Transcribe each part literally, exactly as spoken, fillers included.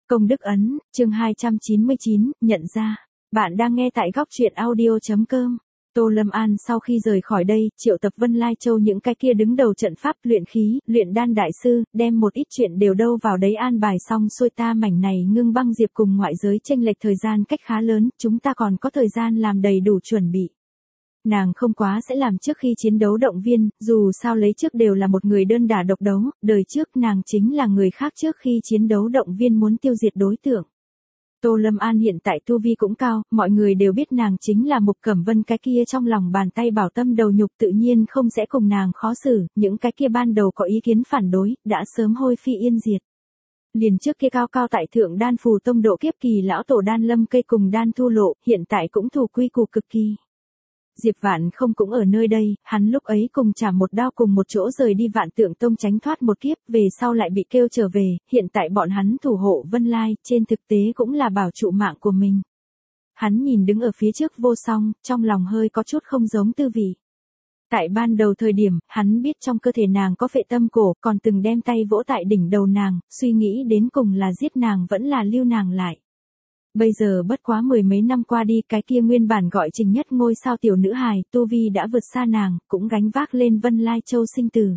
Công đức ấn, chương hai trăm chín mươi chín, nhận ra. Bạn đang nghe tại góc truyện audio.com. Tô Lâm An sau khi rời khỏi đây, triệu tập Vân Lai Châu những cái kia đứng đầu trận pháp luyện khí, luyện đan đại sư, đem một ít chuyện đều đâu vào đấy an bài xong xuôi. Ta mảnh này Ngưng Băng Diệp cùng ngoại giới chênh lệch thời gian cách khá lớn, chúng ta còn có thời gian làm đầy đủ chuẩn bị. Nàng không quá sẽ làm trước khi chiến đấu động viên, dù sao lấy trước đều là một người đơn đả độc đấu, đời trước nàng chính là người khác trước khi chiến đấu động viên muốn tiêu diệt đối tượng. Tô Lâm An hiện tại tu vi cũng cao, mọi người đều biết nàng chính là Mục Cẩm Vân, cái kia trong lòng bàn tay bảo tâm đầu nhục tự nhiên không sẽ cùng nàng khó xử, những cái kia ban đầu có ý kiến phản đối, đã sớm hôi phi yên diệt. Liền trước kia cao cao tại thượng đan phù tông độ kiếp kỳ lão tổ Đan Lâm Cây cùng Đan Thu Lộ, hiện tại cũng thủ quy củ cực kỳ. Diệp Vạn không cũng ở nơi đây, hắn lúc ấy cùng chảm một đao cùng một chỗ rời đi Vạn Tượng Tông tránh thoát một kiếp, về sau lại bị kêu trở về, hiện tại bọn hắn thủ hộ Vân Lai, trên thực tế cũng là bảo trụ mạng của mình. Hắn nhìn đứng ở phía trước Vô Song, trong lòng hơi có chút không giống tư vị. Tại ban đầu thời điểm, hắn biết trong cơ thể nàng có phệ tâm cổ, còn từng đem tay vỗ tại đỉnh đầu nàng, suy nghĩ đến cùng là giết nàng vẫn là lưu nàng lại. Bây giờ bất quá mười mấy năm qua đi, cái kia nguyên bản gọi Trình Nhất ngôi sao tiểu nữ hài, tu vi đã vượt xa nàng, cũng gánh vác lên Vân Lai Châu sinh tử.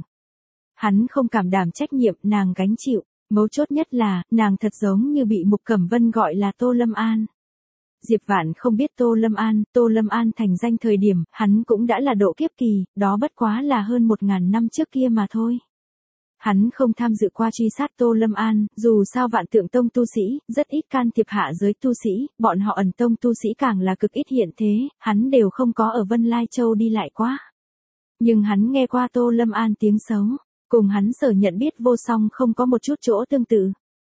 Hắn không cảm đảm trách nhiệm, nàng gánh chịu, mấu chốt nhất là, nàng thật giống như bị Mục Cẩm Vân gọi là Tô Lâm An. Diệp Vạn không biết Tô Lâm An, Tô Lâm An thành danh thời điểm, hắn cũng đã là độ kiếp kỳ, đó bất quá là hơn một ngàn năm trước kia mà thôi. Hắn không tham dự qua truy sát Tô Lâm An, dù sao Vạn Tượng Tông tu sĩ, rất ít can thiệp hạ giới tu sĩ, bọn họ ẩn tông tu sĩ càng là cực ít hiện thế, hắn đều không có ở Vân Lai Châu đi lại quá. Nhưng hắn nghe qua Tô Lâm An tiếng xấu, cùng hắn sở nhận biết Vô Song không có một chút chỗ tương tự.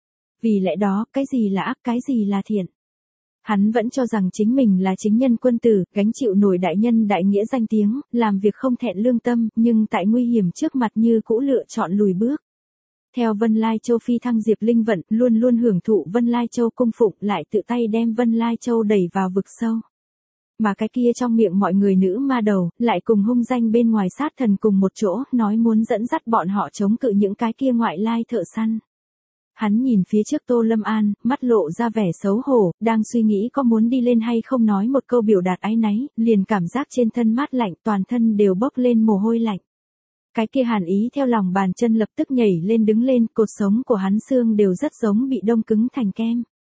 Vì lẽ đó, cái gì là ác, cái gì là thiện. Hắn vẫn cho rằng chính mình là chính nhân quân tử, gánh chịu nổi đại nhân đại nghĩa danh tiếng, làm việc không thẹn lương tâm, nhưng tại nguy hiểm trước mặt như cũ lựa chọn lùi bước. Theo Vân Lai Châu phi thăng Diệp Linh Vận, luôn luôn hưởng thụ Vân Lai Châu cung phụng, lại tự tay đem Vân Lai Châu đẩy vào vực sâu. Mà cái kia trong miệng mọi người nữ ma đầu, lại cùng hung danh bên ngoài sát thần cùng một chỗ, nói muốn dẫn dắt bọn họ chống cự những cái kia ngoại lai thợ săn. Hắn nhìn phía trước Tô Lâm An, mắt lộ ra vẻ xấu hổ, đang suy nghĩ có muốn đi lên hay không nói một câu biểu đạt áy náy, liền cảm giác trên thân mát lạnh, toàn thân đều bốc lên mồ hôi lạnh. Cái kia hàn ý theo lòng bàn chân lập tức nhảy lên đứng lên, cột sống của hắn xương đều rất giống bị đông cứng thành kem.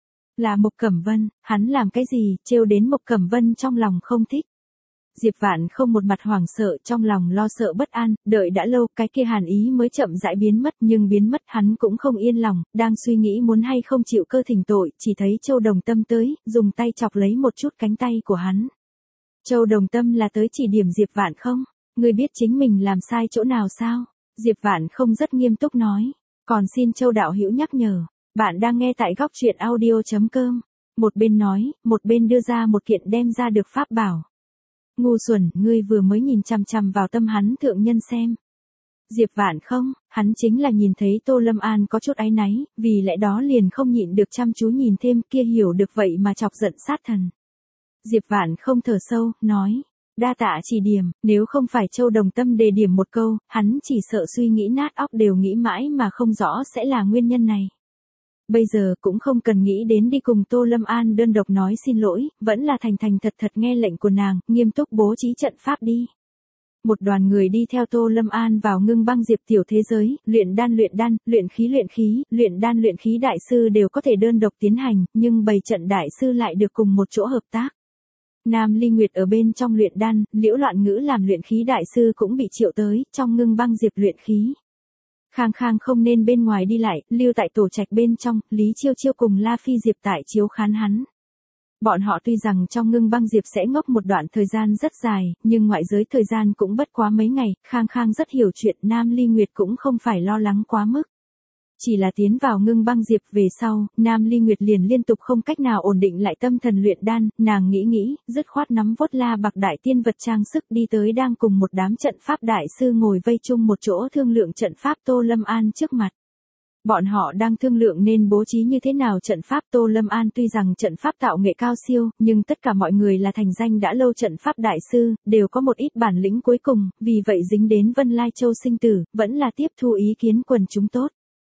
Là Mục Cẩm Vân, hắn làm cái gì, trêu đến Mục Cẩm Vân trong lòng không thích. Diệp Vạn không một mặt hoảng sợ, trong lòng lo sợ bất an, đợi đã lâu, cái kia hàn ý mới chậm rãi biến mất, nhưng biến mất hắn cũng không yên lòng, đang suy nghĩ muốn hay không chịu cơ thỉnh tội, chỉ thấy Châu Đồng Tâm tới, dùng tay chọc lấy một chút cánh tay của hắn. Châu Đồng Tâm là tới chỉ điểm Diệp Vạn không? Ngươi biết chính mình làm sai chỗ nào sao? Diệp Vạn không rất nghiêm túc nói, còn xin Châu đạo hữu nhắc nhở, bạn đang nghe tại góc truyện audio.com. Một bên nói, một bên đưa ra một kiện đem ra được pháp bảo. Ngu xuẩn, ngươi vừa mới nhìn chằm chằm vào tâm hắn thượng nhân xem. Diệp Vạn không, hắn chính là nhìn thấy Tô Lâm An có chút áy náy, vì lẽ đó liền không nhịn được chăm chú nhìn thêm, kia hiểu được vậy mà chọc giận sát thần. Diệp Vạn không thở sâu, nói, đa tạ chỉ điểm, nếu không phải Châu Đồng Tâm đề điểm một câu, hắn chỉ sợ suy nghĩ nát óc đều nghĩ mãi mà không rõ sẽ là nguyên nhân này. Bây giờ cũng không cần nghĩ đến đi cùng Tô Lâm An đơn độc nói xin lỗi, vẫn là thành thành thật thật nghe lệnh của nàng, nghiêm túc bố trí trận pháp đi. Một đoàn người đi theo Tô Lâm An vào Ngưng Băng Diệp tiểu thế giới, luyện đan luyện đan, luyện khí luyện khí, luyện đan luyện khí đại sư đều có thể đơn độc tiến hành, nhưng bầy trận đại sư lại được cùng một chỗ hợp tác. Nam Ly Nguyệt ở bên trong luyện đan, Liễu Loạn Ngữ làm luyện khí đại sư cũng bị triệu tới, trong Ngưng Băng Diệp luyện khí. Khang Khang không nên bên ngoài đi lại, lưu tại tổ trạch bên trong, Lý Chiêu Chiêu cùng La Phi Diệp tại chiếu khán hắn. Bọn họ tuy rằng trong Ngưng Băng Diệp sẽ ngốc một đoạn thời gian rất dài, nhưng ngoại giới thời gian cũng bất quá mấy ngày, Khang Khang rất hiểu chuyện, Nam Ly Nguyệt cũng không phải lo lắng quá mức. Chỉ là tiến vào Ngưng Băng Diệp về sau, Nam Ly Nguyệt liền liên tục không cách nào ổn định lại tâm thần luyện đan, nàng nghĩ nghĩ, dứt khoát nắm vốt la bạc đại tiên vật trang sức đi tới đang cùng một đám trận pháp đại sư ngồi vây chung một chỗ thương lượng trận pháp Tô Lâm An trước mặt. Bọn họ đang thương lượng nên bố trí như thế nào trận pháp Tô Lâm An tuy rằng trận pháp tạo nghệ cao siêu, nhưng tất cả mọi người là thành danh đã lâu trận pháp đại sư, đều có một ít bản lĩnh cuối cùng, vì vậy dính đến Vân Lai Châu sinh tử, vẫn là tiếp thu ý kiến quần chúng tốt.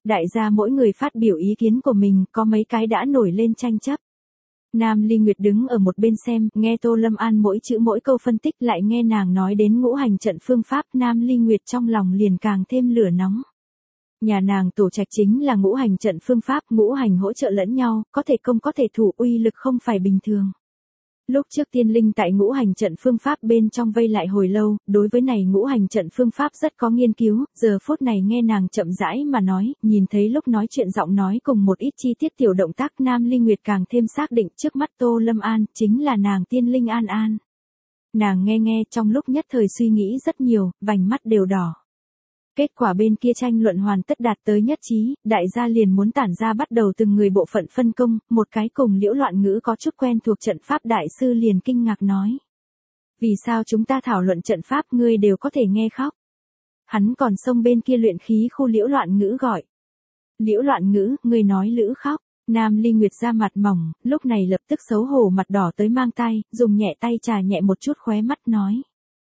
Đại gia mỗi người phát biểu ý kiến của mình, có mấy cái đã nổi lên tranh chấp. Nam Ly Nguyệt đứng ở một bên xem, nghe Tô Lâm An mỗi chữ mỗi câu phân tích, lại nghe nàng nói đến ngũ hành trận phương pháp, Nam Ly Nguyệt trong lòng liền càng thêm lửa nóng. Nhà nàng tổ trạch chính là ngũ hành trận phương pháp, ngũ hành hỗ trợ lẫn nhau, có thể công có thể thủ, uy lực không phải bình thường. Lúc trước tiên linh tại ngũ hành trận phương pháp bên trong vây lại hồi lâu, đối với này ngũ hành trận phương pháp rất có nghiên cứu, giờ phút này nghe nàng chậm rãi mà nói, nhìn thấy lúc nói chuyện giọng nói cùng một ít chi tiết tiểu động tác, Nam Ly Nguyệt càng thêm xác định trước mắt Tô Lâm An, chính là nàng tiên linh An An. Nàng nghe nghe trong lúc nhất thời suy nghĩ rất nhiều, vành mắt đều đỏ. Kết quả bên kia tranh luận hoàn tất đạt tới nhất trí, đại gia liền muốn tản ra bắt đầu từng người bộ phận phân công, một cái cùng Liễu Loạn Ngữ có chút quen thuộc trận pháp đại sư liền kinh ngạc nói. Vì sao chúng ta thảo luận trận pháp ngươi đều có thể nghe khóc? Hắn còn xông bên kia luyện khí khu Liễu Loạn Ngữ gọi. Liễu Loạn Ngữ, ngươi nói lữ khóc. Nam Ly Nguyệt ra mặt mỏng, lúc này lập tức xấu hổ mặt đỏ tới mang tay, dùng nhẹ tay trà nhẹ một chút khóe mắt nói.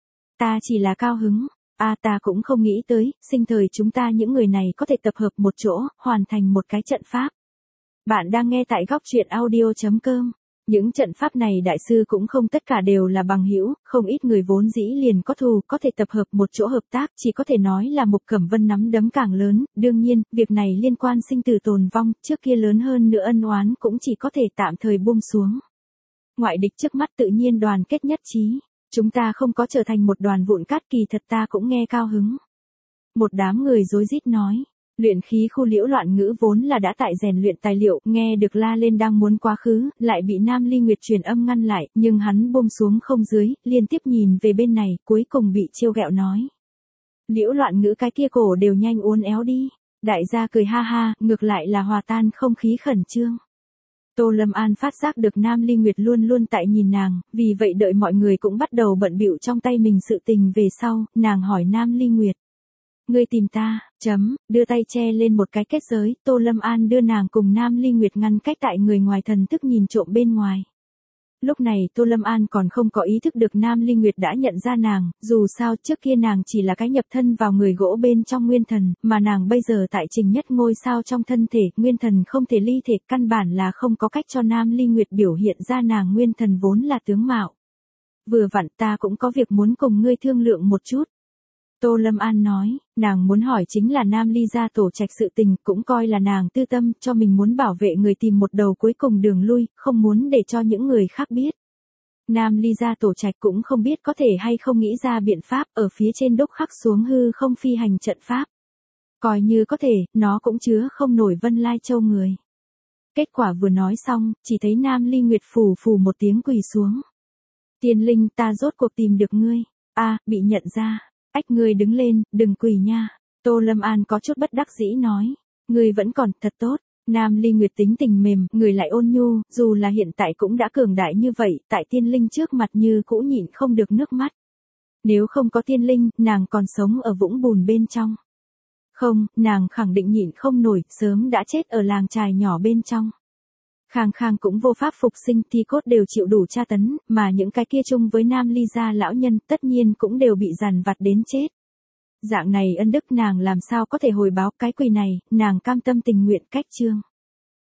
Ta chỉ là cao hứng. A à, ta cũng không nghĩ tới, sinh thời chúng ta những người này có thể tập hợp một chỗ, hoàn thành một cái trận pháp. Bạn đang nghe tại góc truyện audio chấm com. Những trận pháp này đại sư cũng không tất cả đều là bằng hữu, không ít người vốn dĩ liền có thù, có thể tập hợp một chỗ hợp tác, chỉ có thể nói là Mục Cẩm Vân nắm đấm càng lớn, đương nhiên, việc này liên quan sinh tử tồn vong, trước kia lớn hơn nữa ân oán cũng chỉ có thể tạm thời buông xuống. Ngoại địch trước mắt tự nhiên đoàn kết nhất trí. Chúng ta không có trở thành một đoàn vụn cát, kỳ thật ta cũng nghe cao hứng. Một đám người rối rít nói, luyện khí khu Liễu Loạn Ngữ vốn là đã tại rèn luyện tài liệu, nghe được la lên đang muốn quá khứ, lại bị Nam Ly Nguyệt truyền âm ngăn lại, nhưng hắn buông xuống không dưới, liên tiếp nhìn về bên này, cuối cùng bị trêu ghẹo nói. Liễu Loạn Ngữ cái kia cổ đều nhanh uốn éo đi. Đại gia cười ha ha, ngược lại là hòa tan không khí khẩn trương. Tô Lâm An phát giác được Nam Ly Nguyệt luôn luôn tại nhìn nàng, vì vậy đợi mọi người cũng bắt đầu bận bịu trong tay mình sự tình về sau, nàng hỏi Nam Ly Nguyệt. Ngươi tìm ta, chấm, đưa tay che lên một cái kết giới, Tô Lâm An đưa nàng cùng Nam Ly Nguyệt ngăn cách tại người ngoài thần thức nhìn trộm bên ngoài. Lúc này Tô Lâm An còn không có ý thức được Nam Ly Nguyệt đã nhận ra nàng, dù sao trước kia nàng chỉ là cái nhập thân vào người gỗ bên trong nguyên thần, mà nàng bây giờ tại Trình Nhất ngôi sao trong thân thể, nguyên thần không thể ly thể, căn bản là không có cách cho Nam Ly Nguyệt biểu hiện ra nàng nguyên thần vốn là tướng mạo. Vừa vặn ta cũng có việc muốn cùng ngươi thương lượng một chút. Tô Lâm An nói, nàng muốn hỏi chính là Nam Ly gia tổ trạch sự tình, cũng coi là nàng tư tâm, cho mình muốn bảo vệ người tìm một đầu cuối cùng đường lui, không muốn để cho những người khác biết. Nam Ly gia tổ trạch cũng không biết có thể hay không nghĩ ra biện pháp, ở phía trên đúc khắc xuống hư không phi hành trận pháp. Coi như có thể, nó cũng chứa không nổi Vân Lai Châu người. Kết quả vừa nói xong, chỉ thấy Nam Ly Nguyệt phù phù một tiếng quỳ xuống. Tiên linh, ta rốt cuộc tìm được ngươi. A, bị nhận ra. Ách, ngươi đứng lên, đừng quỳ nha. Tô Lâm An có chút bất đắc dĩ nói. Ngươi vẫn còn, thật tốt. Nam Ly Nguyệt tính tình mềm, người lại ôn nhu, dù là hiện tại cũng đã cường đại như vậy, tại tiên linh trước mặt như cũ nhịn không được nước mắt. Nếu không có tiên linh, nàng còn sống ở vũng bùn bên trong. Không, nàng khẳng định nhịn không nổi, sớm đã chết ở làng trài nhỏ bên trong. Khang Khang cũng vô pháp phục sinh, thi cốt đều chịu đủ tra tấn, mà những cái kia chung với Nam Ly gia lão nhân tất nhiên cũng đều bị dằn vặt đến chết. Dạng này ân đức nàng làm sao có thể hồi báo, cái quỳ này, nàng cam tâm tình nguyện cách trương.